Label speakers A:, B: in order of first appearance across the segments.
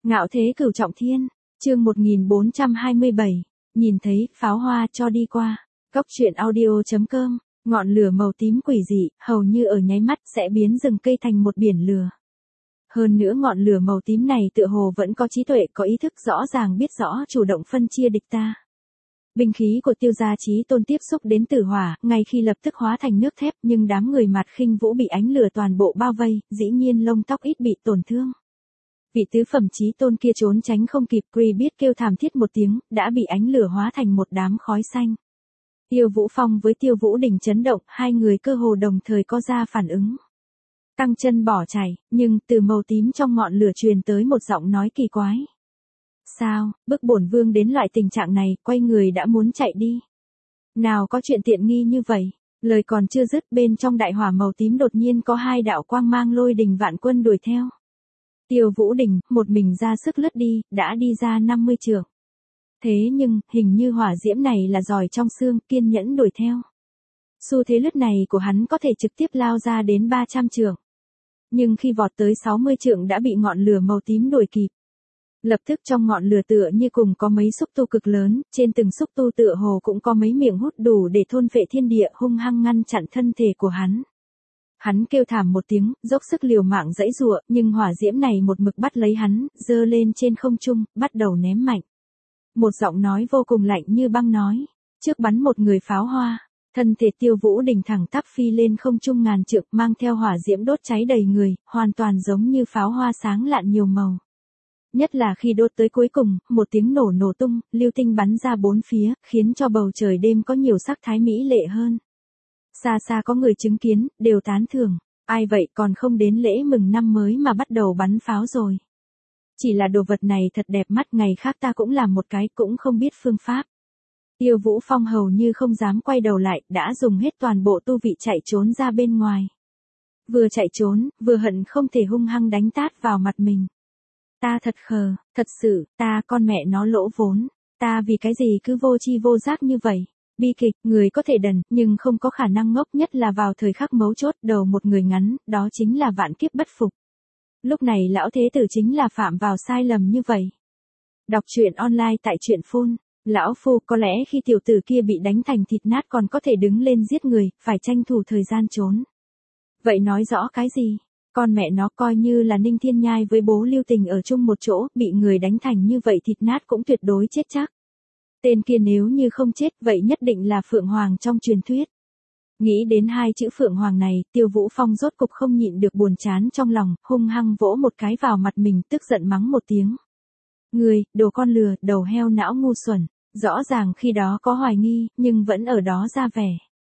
A: Ngạo thế cửu trọng thiên, chương 1427, nhìn thấy pháo hoa cho đi qua. Cốc truyện audio.com, ngọn lửa màu tím quỷ dị, hầu như ở nháy mắt sẽ biến rừng cây thành một biển lửa. Hơn nữa ngọn lửa màu tím này tựa hồ vẫn có trí tuệ, có ý thức rõ ràng, biết rõ chủ động phân chia địch ta. Binh khí của Tiêu Gia Chí Tôn tiếp xúc đến tử hỏa, ngay khi lập tức hóa thành nước thép, nhưng đám người Mạt Khinh Vũ bị ánh lửa toàn bộ bao vây, dĩ nhiên lông tóc ít bị tổn thương. Vị tứ phẩm Chí Tôn kia trốn tránh không kịp, Kree biết kêu thảm thiết một tiếng, đã bị ánh lửa hóa thành một đám khói xanh. Tiêu Vũ Phong với Tiêu Vũ Đình chấn động, hai người cơ hồ đồng thời có ra phản ứng. Căng chân bỏ chạy, nhưng từ màu tím trong ngọn lửa truyền tới một giọng nói kỳ quái. Sao, bức bổn vương đến loại tình trạng này, quay người đã muốn chạy đi. Nào có chuyện tiện nghi như vậy, lời còn chưa dứt, bên trong đại hỏa màu tím đột nhiên có hai đạo quang mang lôi đình vạn quân đuổi theo. Tiêu Vũ Đình, một mình ra sức lướt đi, đã đi ra 50 trượng. Thế nhưng, hình như hỏa diễm này là giỏi trong xương, kiên nhẫn đuổi theo. Xu thế lướt này của hắn có thể trực tiếp lao ra đến 300 trượng. Nhưng khi vọt tới 60 trượng đã bị ngọn lửa màu tím đuổi kịp. Lập tức trong ngọn lửa tựa như cùng có mấy xúc tu cực lớn, trên từng xúc tu tựa hồ cũng có mấy miệng hút đủ để thôn phệ thiên địa, hung hăng ngăn chặn thân thể của hắn. Hắn kêu thảm một tiếng, dốc sức liều mạng giãy giụa, nhưng hỏa diễm này một mực bắt lấy hắn, giơ lên trên không trung, bắt đầu ném mạnh. Một giọng nói vô cùng lạnh như băng nói, trước bắn một người pháo hoa. Thân thể Tiêu Vũ Đình thẳng tắp phi lên không trung ngàn trượng, mang theo hỏa diễm đốt cháy đầy người, hoàn toàn giống như pháo hoa sáng lạn nhiều màu. Nhất là khi đốt tới cuối cùng, một tiếng nổ nổ tung, lưu tinh bắn ra bốn phía, khiến cho bầu trời đêm có nhiều sắc thái mỹ lệ hơn. Xa xa có người chứng kiến, đều tán thưởng, ai vậy còn không đến lễ mừng năm mới mà bắt đầu bắn pháo rồi. Chỉ là đồ vật này thật đẹp mắt, ngày khác ta cũng làm một cái, cũng không biết phương pháp. Tiêu Vũ Phong hầu như không dám quay đầu lại, đã dùng hết toàn bộ tu vị chạy trốn ra bên ngoài. Vừa chạy trốn, vừa hận không thể hung hăng đánh tát vào mặt mình. Ta thật khờ, thật sự, ta con mẹ nó lỗ vốn, ta vì cái gì cứ vô tri vô giác như vậy. Bi kịch, người có thể đần, nhưng không có khả năng ngốc, nhất là vào thời khắc mấu chốt, đầu một người ngắn, đó chính là vạn kiếp bất phục. Lúc này lão thế tử chính là phạm vào sai lầm như vậy. Đọc truyện online tại truyện phun. Lão Phu, có lẽ khi tiểu tử kia bị đánh thành thịt nát còn có thể đứng lên giết người, phải tranh thủ thời gian trốn. Vậy nói rõ cái gì? Con mẹ nó, coi như là Ninh Thiên Nhai với bố Lưu Tình ở chung một chỗ, bị người đánh thành như vậy thịt nát cũng tuyệt đối chết chắc. Tên kia nếu như không chết, vậy nhất định là Phượng Hoàng trong truyền thuyết. Nghĩ đến hai chữ Phượng Hoàng này, Tiêu Vũ Phong rốt cục không nhịn được buồn chán trong lòng, hung hăng vỗ một cái vào mặt mình, tức giận mắng một tiếng. Ngươi, đồ con lừa, đầu heo não ngu xuẩn. Rõ ràng khi đó có hoài nghi, nhưng vẫn ở đó ra vẻ.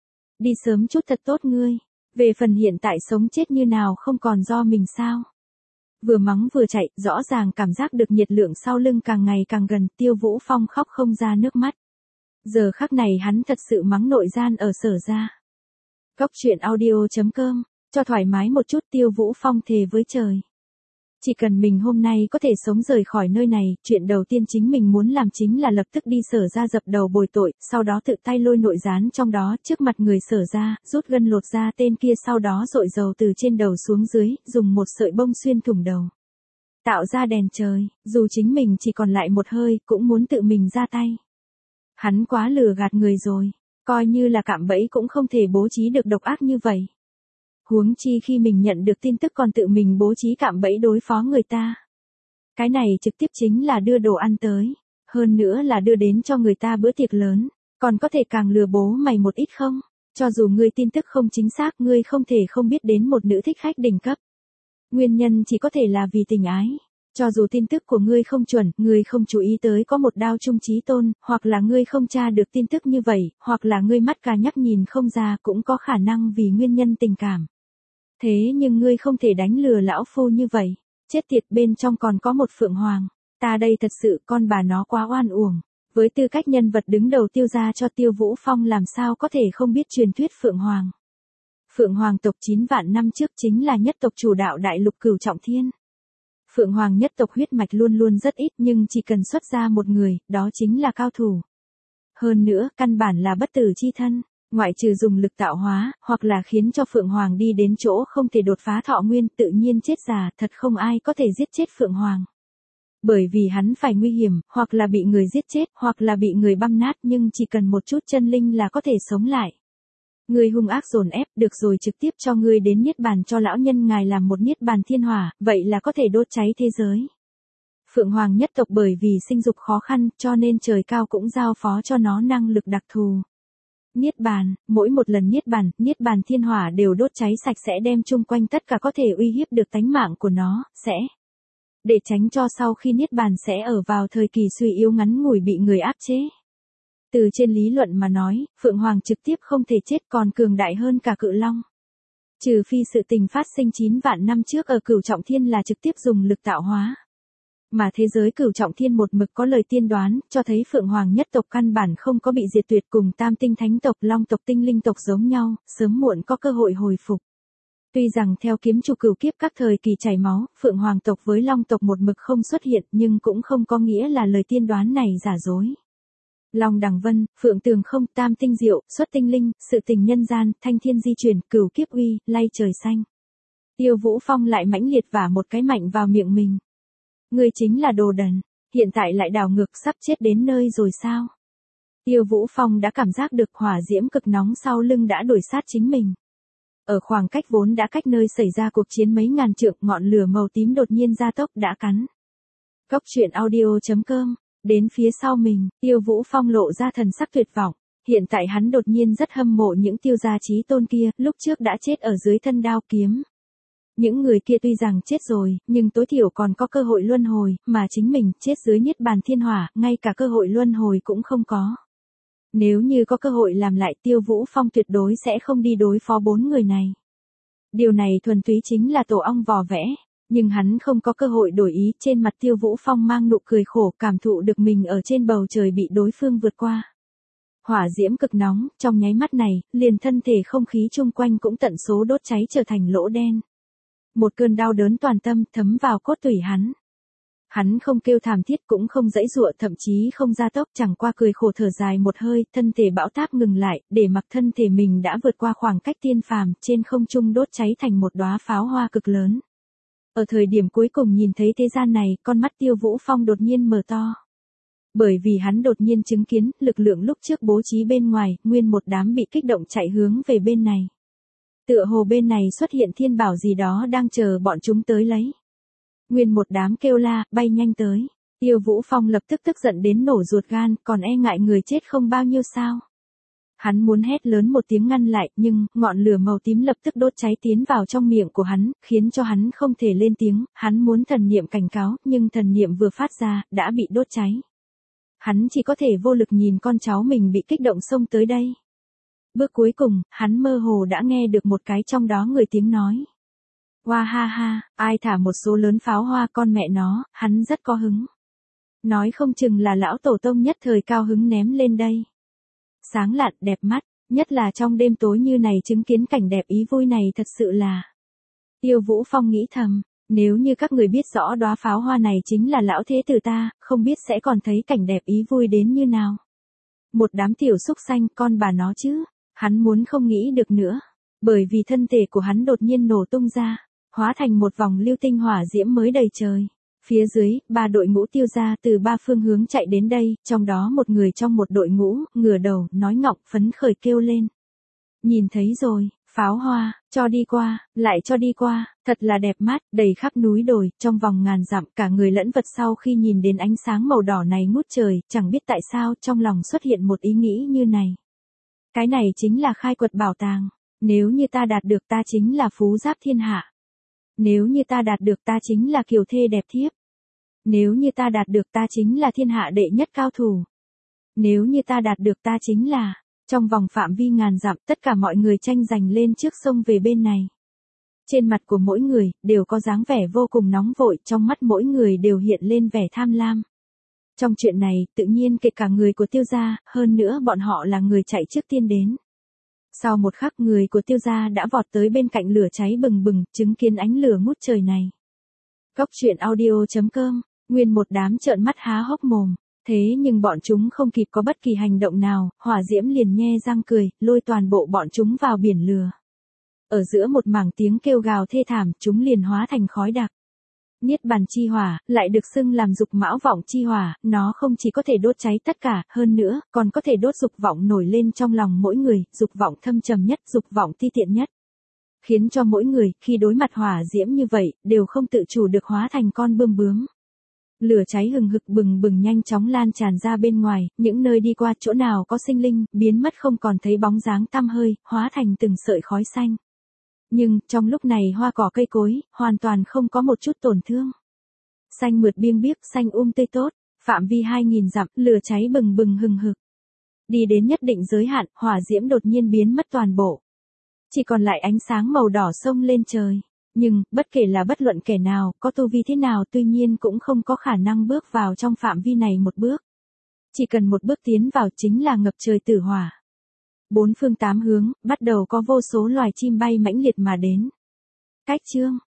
A: Đi sớm chút thật tốt ngươi. Về phần hiện tại sống chết như nào không còn do mình sao. Vừa mắng vừa chạy, rõ ràng cảm giác được nhiệt lượng sau lưng càng ngày càng gần, Tiêu Vũ Phong khóc không ra nước mắt. Giờ khắc này hắn thật sự mắng nội gian ở Sở gia. Cốc truyện audio.com, cho thoải mái một chút, Tiêu Vũ Phong thề với trời. Chỉ cần mình hôm nay có thể sống rời khỏi nơi này, chuyện đầu tiên chính mình muốn làm chính là lập tức đi Sở gia dập đầu bồi tội, sau đó tự tay lôi nội gián trong đó trước mặt người Sở gia, rút gân lột ra tên kia, sau đó dội dầu từ trên đầu xuống dưới, dùng một sợi bông xuyên thủng đầu. Tạo ra đèn trời, dù chính mình chỉ còn lại một hơi, cũng muốn tự mình ra tay. Hắn quá lừa gạt người rồi, coi như là cạm bẫy cũng không thể bố trí được độc ác như vậy. Huống chi khi mình nhận được tin tức còn tự mình bố trí cạm bẫy đối phó người ta. Cái này trực tiếp chính là đưa đồ ăn tới, hơn nữa là đưa đến cho người ta bữa tiệc lớn, còn có thể càng lừa bố mày một ít không? Cho dù ngươi tin tức không chính xác, ngươi không thể không biết đến một nữ thích khách đỉnh cấp. Nguyên nhân chỉ có thể là vì tình ái. Cho dù tin tức của ngươi không chuẩn, ngươi không chú ý tới có một đao trung chí tôn, hoặc là ngươi không tra được tin tức như vậy, hoặc là ngươi mắt cà nhắc nhìn không ra, cũng có khả năng vì nguyên nhân tình cảm. Thế nhưng ngươi không thể đánh lừa lão phu như vậy. Chết tiệt, bên trong còn có một Phượng Hoàng. Ta đây thật sự con bà nó quá oan uổng. Với tư cách nhân vật đứng đầu Tiêu gia cho Tiêu Vũ Phong làm sao có thể không biết truyền thuyết Phượng Hoàng. Phượng Hoàng tộc 9 vạn năm trước chính là nhất tộc chủ đạo đại lục cửu trọng thiên. Phượng Hoàng nhất tộc huyết mạch luôn luôn rất ít, nhưng chỉ cần xuất ra một người, đó chính là cao thủ. Hơn nữa, căn bản là bất tử chi thân. Ngoại trừ dùng lực tạo hóa, hoặc là khiến cho Phượng Hoàng đi đến chỗ không thể đột phá thọ nguyên, tự nhiên chết già, thật không ai có thể giết chết Phượng Hoàng. Bởi vì hắn phải nguy hiểm, hoặc là bị người giết chết, hoặc là bị người băm nát, nhưng chỉ cần một chút chân linh là có thể sống lại. Ngươi hung ác dồn ép, được rồi, trực tiếp cho ngươi đến niết bàn, cho lão nhân ngài làm một niết bàn thiên hỏa, vậy là có thể đốt cháy thế giới. Phượng Hoàng nhất tộc bởi vì sinh dục khó khăn, cho nên trời cao cũng giao phó cho nó năng lực đặc thù. Niết bàn, mỗi một lần niết bàn thiên hỏa đều đốt cháy sạch sẽ, đem chung quanh tất cả có thể uy hiếp được tánh mạng của nó, sẽ để tránh cho sau khi niết bàn sẽ ở vào thời kỳ suy yếu ngắn ngủi bị người áp chế. Từ trên lý luận mà nói, Phượng Hoàng trực tiếp không thể chết, còn cường đại hơn cả Cự Long. Trừ phi sự tình phát sinh 9 vạn năm trước ở Cửu Trọng Thiên là trực tiếp dùng lực tạo hóa. Mà thế giới Cửu Trọng Thiên một mực có lời tiên đoán, cho thấy Phượng Hoàng nhất tộc căn bản không có bị diệt tuyệt, cùng Tam Tinh Thánh tộc, Long tộc, Tinh Linh tộc giống nhau, sớm muộn có cơ hội hồi phục. Tuy rằng theo kiếm chủ cửu kiếp các thời kỳ chảy máu, Phượng Hoàng tộc với Long tộc một mực không xuất hiện, nhưng cũng không có nghĩa là lời tiên đoán này giả dối. Long đằng vân, Phượng tường không, Tam tinh diệu, xuất tinh linh, sự tình nhân gian, thanh thiên di chuyển, cửu kiếp uy, lay trời xanh. Tiêu Vũ Phong lại mãnh liệt vả một cái mạnh vào miệng mình. Ngươi chính là đồ đần, hiện tại lại đảo ngược, sắp chết đến nơi rồi sao? Tiêu Vũ Phong đã cảm giác được hỏa diễm cực nóng sau lưng đã đuổi sát chính mình. Ở khoảng cách vốn đã cách nơi xảy ra cuộc chiến mấy ngàn trượng, ngọn lửa màu tím đột nhiên gia tốc đã cắn. Cốc truyện audio.com. Đến phía sau mình, Tiêu Vũ Phong lộ ra thần sắc tuyệt vọng. Hiện tại hắn đột nhiên rất hâm mộ những tiêu gia chí tôn kia, lúc trước đã chết ở dưới thân đao kiếm. Những người kia tuy rằng chết rồi, nhưng tối thiểu còn có cơ hội luân hồi, mà chính mình chết dưới niết bàn thiên hỏa, ngay cả cơ hội luân hồi cũng không có. Nếu như có cơ hội làm lại, Tiêu Vũ Phong tuyệt đối sẽ không đi đối phó 4 người này. Điều này thuần túy chính là tổ ong vò vẽ. Nhưng hắn không có cơ hội đổi ý, trên mặt Tiêu Vũ Phong mang nụ cười khổ, cảm thụ được mình ở trên bầu trời bị đối phương vượt qua. Hỏa diễm cực nóng, trong nháy mắt này, liền thân thể không khí chung quanh cũng tận số đốt cháy trở thành lỗ đen. Một cơn đau đớn toàn tâm thấm vào cốt tủy hắn. Hắn không kêu thảm thiết, cũng không giãy giụa, thậm chí không gia tốc, chẳng qua cười khổ thở dài một hơi, thân thể bão táp ngừng lại, để mặc thân thể mình đã vượt qua khoảng cách tiên phàm, trên không trung đốt cháy thành một đóa pháo hoa cực lớn. Ở thời điểm cuối cùng nhìn thấy thế gian này, con mắt Tiêu Vũ Phong đột nhiên mở to. Bởi vì hắn đột nhiên chứng kiến, lực lượng lúc trước bố trí bên ngoài, nguyên một đám bị kích động chạy hướng về bên này. Tựa hồ bên này xuất hiện thiên bảo gì đó đang chờ bọn chúng tới lấy. Nguyên một đám kêu la, bay nhanh tới. Tiêu Vũ Phong lập tức tức giận đến nổ ruột gan, còn e ngại người chết không bao nhiêu sao. Hắn muốn hét lớn một tiếng ngăn lại, nhưng, ngọn lửa màu tím lập tức đốt cháy tiến vào trong miệng của hắn, khiến cho hắn không thể lên tiếng, hắn muốn thần niệm cảnh cáo, nhưng thần niệm vừa phát ra, đã bị đốt cháy. Hắn chỉ có thể vô lực nhìn con cháu mình bị kích động xông tới đây. Bước cuối cùng, hắn mơ hồ đã nghe được một cái trong đó người tiếng nói. Hoa ha ha, ai thả một số lớn pháo hoa, con mẹ nó, hắn rất có hứng. Nói không chừng là lão tổ tông nhất thời cao hứng ném lên đây. Sáng lạn, đẹp mắt, nhất là trong đêm tối như này chứng kiến cảnh đẹp ý vui này thật sự là. Tiêu Vũ Phong nghĩ thầm, nếu như các người biết rõ đóa pháo hoa này chính là lão thế tử ta, không biết sẽ còn thấy cảnh đẹp ý vui đến như nào. Một đám tiểu xúc xanh, con bà nó chứ, hắn muốn không nghĩ được nữa, bởi vì thân thể của hắn đột nhiên nổ tung ra, hóa thành một vòng lưu tinh hỏa diễm mới đầy trời. Phía dưới, 3 đội ngũ tiêu gia từ 3 phương hướng chạy đến đây, trong đó một người trong một đội ngũ, ngửa đầu, nói ngọng, phấn khởi kêu lên. Nhìn thấy rồi, pháo hoa, cho đi qua, lại cho đi qua, thật là đẹp mắt, đầy khắp núi đồi, trong vòng ngàn dặm, cả người lẫn vật sau khi nhìn đến ánh sáng màu đỏ này ngút trời, chẳng biết tại sao trong lòng xuất hiện một ý nghĩ như này. Cái này chính là khai quật bảo tàng, nếu như ta đạt được ta chính là phú giáp thiên hạ. Nếu như ta đạt được ta chính là kiều thê đẹp thiếp. Nếu như ta đạt được ta chính là thiên hạ đệ nhất cao thủ. Nếu như ta đạt được ta chính là, trong vòng phạm vi ngàn dặm tất cả mọi người tranh giành lên trước sông về bên này. Trên mặt của mỗi người, đều có dáng vẻ vô cùng nóng vội, trong mắt mỗi người đều hiện lên vẻ tham lam. Trong chuyện này, tự nhiên kể cả người của Tiêu gia, hơn nữa bọn họ là người chạy trước tiên đến. Sau một khắc người của Tiêu gia đã vọt tới bên cạnh lửa cháy bừng bừng, chứng kiến ánh lửa ngút trời này. Cốc truyện audio.com, nguyên một đám trợn mắt há hốc mồm, thế nhưng bọn chúng không kịp có bất kỳ hành động nào, hỏa diễm liền nhe răng cười, lôi toàn bộ bọn chúng vào biển lửa. Ở giữa một mảng tiếng kêu gào thê thảm, chúng liền hóa thành khói đặc. Niết bàn chi hỏa, lại được xưng làm dục mão vọng chi hỏa, nó không chỉ có thể đốt cháy tất cả, hơn nữa, còn có thể đốt dục vọng nổi lên trong lòng mỗi người, dục vọng thâm trầm nhất, dục vọng ti tiện nhất. Khiến cho mỗi người, khi đối mặt hỏa diễm như vậy, đều không tự chủ được hóa thành con bươm bướm. Lửa cháy hừng hực bừng bừng nhanh chóng lan tràn ra bên ngoài, những nơi đi qua chỗ nào có sinh linh, biến mất không còn thấy bóng dáng tăm hơi, hóa thành từng sợi khói xanh. Nhưng, trong lúc này hoa cỏ cây cối, hoàn toàn không có một chút tổn thương. Xanh mượt biêng biếc, xanh tươi tốt, phạm vi 2000 dặm, lửa cháy bừng bừng hừng hực. Đi đến nhất định giới hạn, hỏa diễm đột nhiên biến mất toàn bộ. Chỉ còn lại ánh sáng màu đỏ sông lên trời. Nhưng, bất kể là bất luận kẻ nào, có tu vi thế nào tuy nhiên cũng không có khả năng bước vào trong phạm vi này một bước. Chỉ cần một bước tiến vào chính là ngập trời tử hỏa. Bốn phương tám hướng, bắt đầu có vô số loài chim bay mãnh liệt mà đến. Cách chương